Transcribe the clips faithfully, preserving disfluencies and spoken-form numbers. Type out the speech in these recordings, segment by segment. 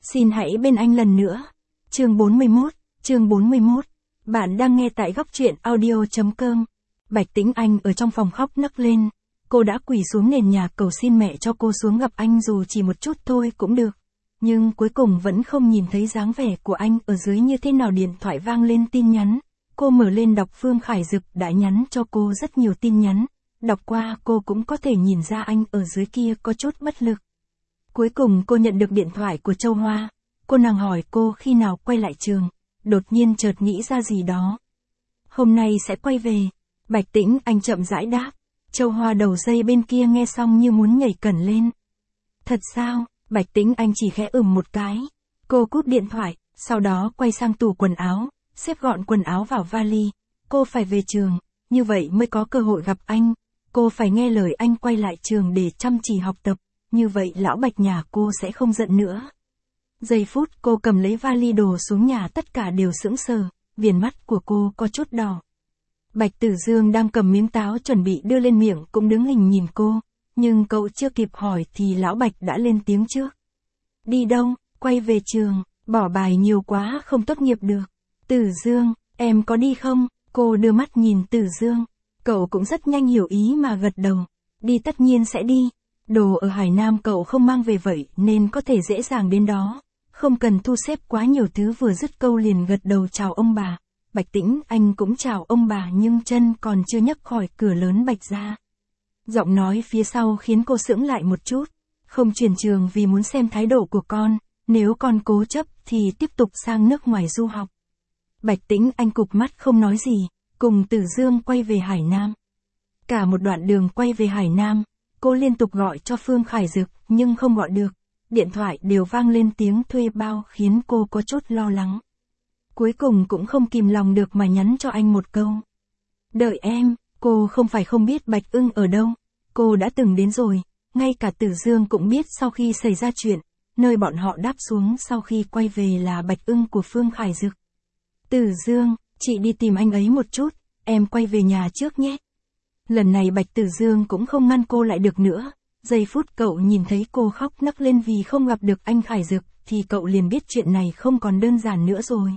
Xin hãy bên anh lần nữa. Chương bốn mươi mốt, chương bốn mươi mốt. Bạn đang nghe tại góc truyện audio.com. Bạch Tĩnh Anh ở trong phòng khóc nấc lên. Cô đã quỳ xuống nền nhà cầu xin mẹ cho cô xuống gặp anh dù chỉ một chút thôi cũng được. Nhưng cuối cùng vẫn không nhìn thấy dáng vẻ của anh ở dưới như thế nào. Điện thoại vang lên tin nhắn. Cô mở lên đọc. Phương Khải Dực đã nhắn cho cô rất nhiều tin nhắn. Đọc qua cô cũng có thể nhìn ra anh ở dưới kia có chút bất lực. Cuối cùng cô nhận được điện thoại của Châu Hoa. Cô nàng hỏi cô khi nào quay lại trường. Đột nhiên chợt nghĩ ra gì đó. Hôm nay sẽ quay về. Bạch Tĩnh Anh chậm rãi đáp. Châu Hoa đầu dây bên kia nghe xong như muốn nhảy cẩn lên. Thật sao? Bạch Tĩnh Anh chỉ khẽ ừm một cái. Cô cúp điện thoại, sau đó quay sang tủ quần áo, xếp gọn quần áo vào vali. Cô phải về trường, như vậy mới có cơ hội gặp anh. Cô phải nghe lời anh quay lại trường để chăm chỉ học tập, như vậy lão Bạch nhà cô sẽ không giận nữa. Giây phút cô cầm lấy vali đồ xuống nhà tất cả đều sững sờ, viền mắt của cô có chút đỏ. Bạch Tử Dương đang cầm miếng táo chuẩn bị đưa lên miệng cũng đứng hình nhìn cô, nhưng cậu chưa kịp hỏi thì lão Bạch đã lên tiếng trước. Đi đâu? Quay về trường, bỏ bài nhiều quá không tốt nghiệp được. Tử Dương, em có đi không? Cô đưa mắt nhìn Tử Dương, cậu cũng rất nhanh hiểu ý mà gật đầu. Đi tất nhiên sẽ đi. Đồ ở Hải Nam cậu không mang về vậy nên có thể dễ dàng đến đó. Không cần thu xếp quá nhiều thứ. Vừa dứt câu liền gật đầu chào ông bà. Bạch Tĩnh Anh cũng chào ông bà nhưng chân còn chưa nhấc khỏi cửa lớn Bạch ra. Giọng nói phía sau khiến cô sững lại một chút. Không chuyển trường vì muốn xem thái độ của con, nếu con cố chấp thì tiếp tục sang nước ngoài du học. Bạch Tĩnh Anh cụp mắt không nói gì, cùng Tử Dương quay về Hải Nam. Cả một đoạn đường quay về Hải Nam, cô liên tục gọi cho Phương Khải Dực nhưng không gọi được. Điện thoại đều vang lên tiếng thuê bao khiến cô có chút lo lắng. Cuối cùng cũng không kìm lòng được mà nhắn cho anh một câu. Đợi em. Cô không phải không biết Bạch Ưng ở đâu. Cô đã từng đến rồi. Ngay cả Tử Dương cũng biết sau khi xảy ra chuyện, nơi bọn họ đáp xuống sau khi quay về là Bạch Ưng của Phương Khải Dực. Tử Dương, chị đi tìm anh ấy một chút, em quay về nhà trước nhé. Lần này Bạch Tử Dương cũng không ngăn cô lại được nữa. Giây phút cậu nhìn thấy cô khóc nấc lên vì không gặp được anh Khải Dực thì cậu liền biết chuyện này không còn đơn giản nữa rồi.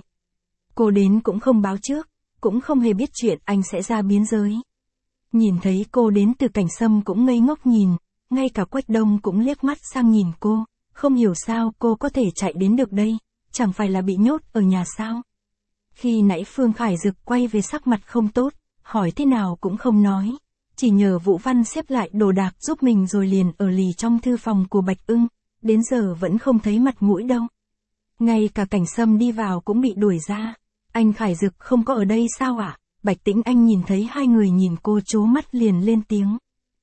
Cô đến cũng không báo trước, cũng không hề biết chuyện anh sẽ ra biên giới. Nhìn thấy cô đến, Từ Cảnh Sâm cũng ngây ngốc nhìn, ngay cả Quách Đông cũng liếc mắt sang nhìn cô, không hiểu sao cô có thể chạy đến được đây, chẳng phải là bị nhốt ở nhà sao. Khi nãy Phương Khải Dực quay về sắc mặt không tốt, hỏi thế nào cũng không nói, chỉ nhờ Vũ Văn xếp lại đồ đạc giúp mình rồi liền ở lì trong thư phòng của Bạch Ưng, đến giờ vẫn không thấy mặt mũi đâu. Ngay cả Cảnh Sâm đi vào cũng bị đuổi ra. Anh Khải Dực không có ở đây sao ạ? À? Bạch Tĩnh Anh nhìn thấy hai người nhìn cô trố mắt liền lên tiếng.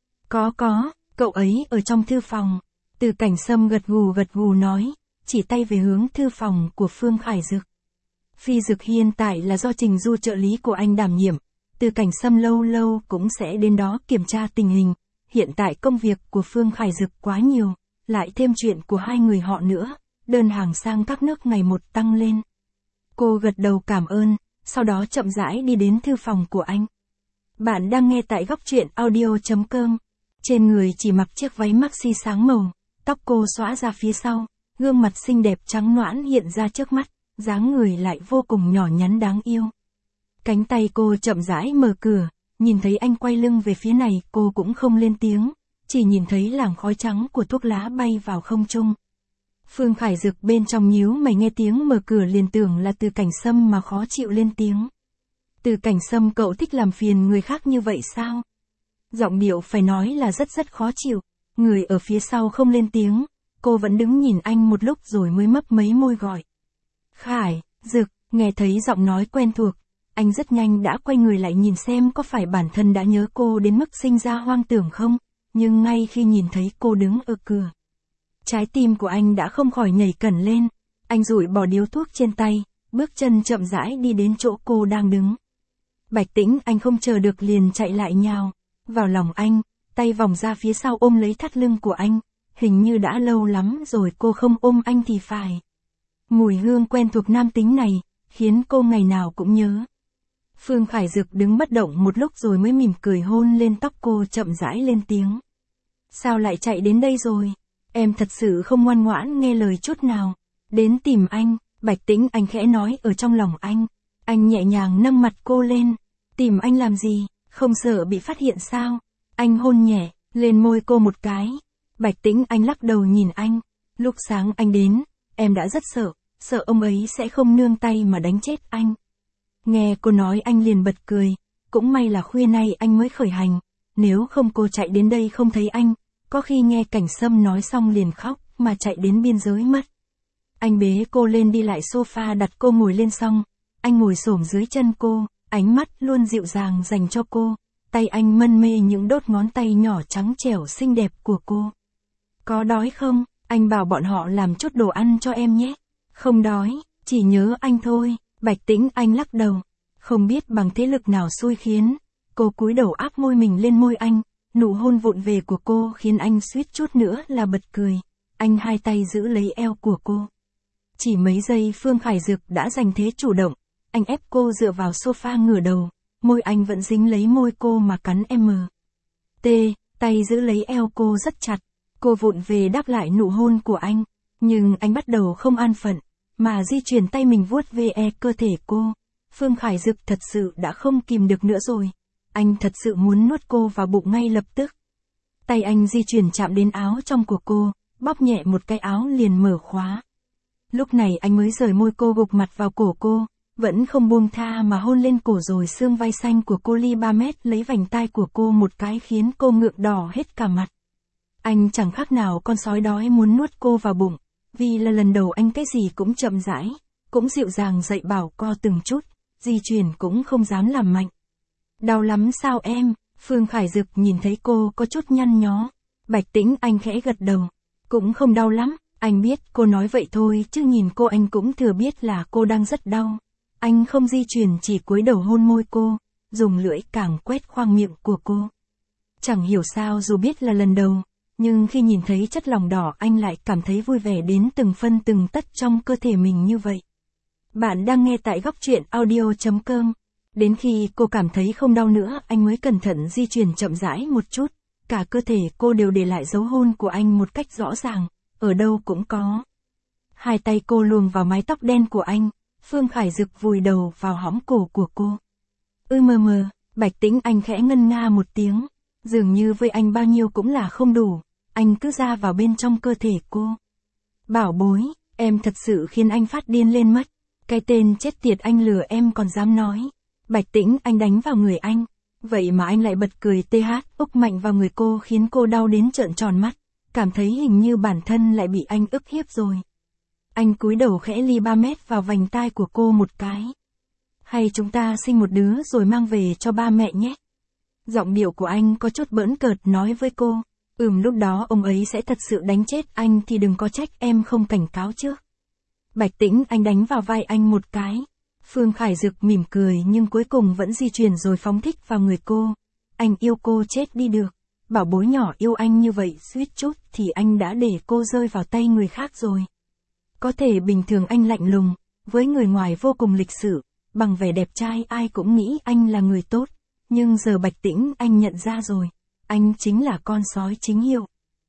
Có có, cậu ấy ở trong thư phòng. Từ Cảnh Sâm gật gù gật gù nói, chỉ tay về hướng thư phòng của Phương Khải Dực. Phi Dực hiện tại là do Trình Du trợ lý của anh đảm nhiệm. Từ Cảnh Sâm lâu lâu cũng sẽ đến đó kiểm tra tình hình. Hiện tại công việc của Phương Khải Dực quá nhiều, lại thêm chuyện của hai người họ nữa, đơn hàng sang các nước ngày một tăng lên. Cô gật đầu cảm ơn, sau đó chậm rãi đi đến thư phòng của anh. Bạn đang nghe tại góc truyện audio.com. Trên người chỉ mặc chiếc váy maxi sáng màu, tóc cô xõa ra phía sau, gương mặt xinh đẹp trắng nõn hiện ra trước mắt, dáng người lại vô cùng nhỏ nhắn đáng yêu. Cánh tay cô chậm rãi mở cửa, nhìn thấy anh quay lưng về phía này cô cũng không lên tiếng, chỉ nhìn thấy làn khói trắng của thuốc lá bay vào không trung. Phương Khải Dực bên trong nhíu mày nghe tiếng mở cửa liền tưởng là Từ Cảnh Sâm mà khó chịu lên tiếng. Từ Cảnh Sâm, cậu thích làm phiền người khác như vậy sao? Giọng điệu phải nói là rất rất khó chịu. Người ở phía sau không lên tiếng, cô vẫn đứng nhìn anh một lúc rồi mới mấp mấy môi gọi. Khải Dực. Nghe thấy giọng nói quen thuộc, anh rất nhanh đã quay người lại nhìn xem có phải bản thân đã nhớ cô đến mức sinh ra hoang tưởng không, nhưng ngay khi nhìn thấy cô đứng ở cửa, trái tim của anh đã không khỏi nhảy cẩn lên. Anh dụi bỏ điếu thuốc trên tay, bước chân chậm rãi đi đến chỗ cô đang đứng. Bạch Tĩnh Anh không chờ được liền chạy lại nhào vào lòng anh, tay vòng ra phía sau ôm lấy thắt lưng của anh. Hình như đã lâu lắm rồi cô không ôm anh thì phải. Mùi hương quen thuộc nam tính này khiến cô ngày nào cũng nhớ. Phương Khải Dực đứng bất động một lúc rồi mới mỉm cười hôn lên tóc cô, chậm rãi lên tiếng. Sao lại chạy đến đây rồi? Em thật sự không ngoan ngoãn nghe lời chút nào. Đến tìm anh, Bạch Tĩnh Anh khẽ nói ở trong lòng anh. Anh nhẹ nhàng nâng mặt cô lên. Tìm anh làm gì, không sợ bị phát hiện sao? Anh hôn nhẹ, lên môi cô một cái. Bạch Tĩnh Anh lắc đầu nhìn anh. Lúc sáng anh đến, em đã rất sợ, sợ ông ấy sẽ không nương tay mà đánh chết anh. Nghe cô nói anh liền bật cười. Cũng may là khuya nay anh mới khởi hành. Nếu không cô chạy đến đây không thấy anh, có khi nghe Cảnh Sâm nói xong liền khóc, mà chạy đến biên giới mất. Anh bế cô lên đi lại sofa đặt cô ngồi lên xong. Anh ngồi xổm dưới chân cô, ánh mắt luôn dịu dàng dành cho cô. Tay anh mân mê những đốt ngón tay nhỏ trắng trẻo xinh đẹp của cô. Có đói không? Anh bảo bọn họ làm chút đồ ăn cho em nhé. Không đói, chỉ nhớ anh thôi. Bạch Tĩnh Anh lắc đầu. Không biết bằng thế lực nào xui khiến. Cô cúi đầu áp môi mình lên môi anh. Nụ hôn vụng về của cô khiến anh suýt chút nữa là bật cười. Anh hai tay giữ lấy eo của cô. Chỉ mấy giây Phương Khải Dực đã giành thế chủ động. Anh ép cô dựa vào sofa ngửa đầu. Môi anh vẫn dính lấy môi cô mà cắn M. T, tay giữ lấy eo cô rất chặt. Cô vụng về đáp lại nụ hôn của anh. Nhưng anh bắt đầu không an phận, mà di chuyển tay mình vuốt ve cơ thể cô. Phương Khải Dực thật sự đã không kìm được nữa rồi. Anh thật sự muốn nuốt cô vào bụng ngay lập tức. Tay anh di chuyển chạm đến áo trong của cô, bóp nhẹ một cái áo liền mở khóa. Lúc này anh mới rời môi cô gục mặt vào cổ cô, vẫn không buông tha mà hôn lên cổ rồi xương vai xanh của cô ly ba mét lấy vành tai của cô một cái khiến cô ngượng đỏ hết cả mặt. Anh chẳng khác nào con sói đói muốn nuốt cô vào bụng, vì là lần đầu anh cái gì cũng chậm rãi, cũng dịu dàng dạy bảo co từng chút, di chuyển cũng không dám làm mạnh. Đau lắm sao em? Phương Khải Dực nhìn thấy cô có chút nhăn nhó. Bạch Tĩnh Anh khẽ gật đầu. Cũng không đau lắm, anh biết cô nói vậy thôi chứ nhìn cô anh cũng thừa biết là cô đang rất đau. Anh không di chuyển chỉ cúi đầu hôn môi cô, dùng lưỡi càng quét khoang miệng của cô. Chẳng hiểu sao dù biết là lần đầu, nhưng khi nhìn thấy chất lòng đỏ anh lại cảm thấy vui vẻ đến từng phân từng tất trong cơ thể mình như vậy. Bạn đang nghe tại góc truyện audio chấm com. Đến khi cô cảm thấy không đau nữa anh mới cẩn thận di chuyển chậm rãi một chút. Cả cơ thể cô đều để lại dấu hôn của anh một cách rõ ràng, ở đâu cũng có. Hai tay cô luồn vào mái tóc đen của anh, Phương Khải Dực vùi đầu vào hõm cổ của cô. Ư mờ mờ, Bạch Tĩnh Anh khẽ ngân nga một tiếng, dường như với anh bao nhiêu cũng là không đủ, anh cứ ra vào bên trong cơ thể cô. Bảo bối, em thật sự khiến anh phát điên lên mất, cái tên chết tiệt anh lừa em còn dám nói. Bạch Tĩnh Anh đánh vào người anh, vậy mà anh lại bật cười tê hát úc mạnh vào người cô khiến cô đau đến trợn tròn mắt, cảm thấy hình như bản thân lại bị anh ức hiếp rồi. Anh cúi đầu khẽ ly ba mét vào vành tai của cô một cái. Hay chúng ta sinh một đứa rồi mang về cho ba mẹ nhé. Giọng điệu của anh có chút bỡn cợt nói với cô. Ừm lúc đó ông ấy sẽ thật sự đánh chết anh thì đừng có trách em không cảnh cáo trước. Bạch Tĩnh Anh đánh vào vai anh một cái. Phương Khải Dực mỉm cười nhưng cuối cùng vẫn di chuyển rồi phóng thích vào người cô. Anh yêu cô chết đi được. Bảo bối nhỏ yêu anh như vậy suýt chút thì anh đã để cô rơi vào tay người khác rồi. Có thể bình thường anh lạnh lùng, với người ngoài vô cùng lịch sự, bằng vẻ đẹp trai ai cũng nghĩ anh là người tốt. Nhưng giờ Bạch Tĩnh Anh nhận ra rồi, anh chính là con sói chính hiệu.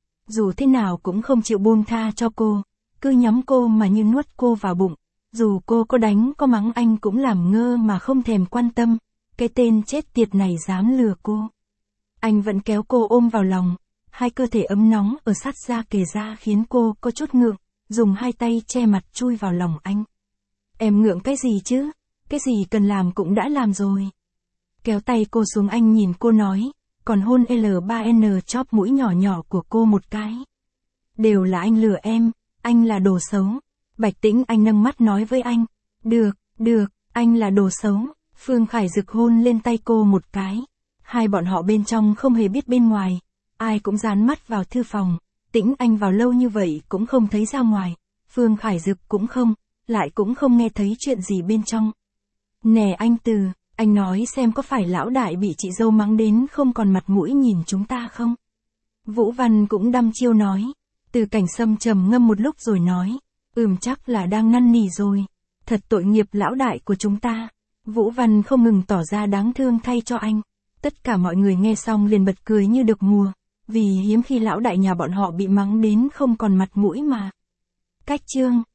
Dù thế nào cũng không chịu buông tha cho cô, cứ nhắm cô mà như nuốt cô vào bụng. Dù cô có đánh có mắng anh cũng làm ngơ mà không thèm quan tâm, cái tên chết tiệt này dám lừa cô. Anh vẫn kéo cô ôm vào lòng, hai cơ thể ấm nóng ở sát da kề da khiến cô có chút ngượng, dùng hai tay che mặt chui vào lòng anh. Em ngượng cái gì chứ, cái gì cần làm cũng đã làm rồi. Kéo tay cô xuống anh nhìn cô nói, còn hôn L ba N chóp mũi nhỏ nhỏ của cô một cái. Đều là anh lừa em, anh là đồ xấu. Bạch Tĩnh Anh nâng mắt nói với anh. Được, được, anh là đồ xấu. Phương Khải Dực hôn lên tay cô một cái. Hai bọn họ bên trong không hề biết bên ngoài. Ai cũng dán mắt vào thư phòng. Tĩnh Anh vào lâu như vậy cũng không thấy ra ngoài. Phương Khải Dực cũng không, lại cũng không nghe thấy chuyện gì bên trong. Nè anh Từ, anh nói xem có phải lão đại bị chị dâu mắng đến không còn mặt mũi nhìn chúng ta không? Vũ Văn cũng đăm chiêu nói. Từ Cảnh Sâm trầm ngâm một lúc rồi nói. Ừm chắc là đang năn nỉ rồi. Thật tội nghiệp lão đại của chúng ta. Vũ Văn không ngừng tỏ ra đáng thương thay cho anh. Tất cả mọi người nghe xong liền bật cười như được mùa. Vì hiếm khi lão đại nhà bọn họ bị mắng đến không còn mặt mũi mà. Cách chương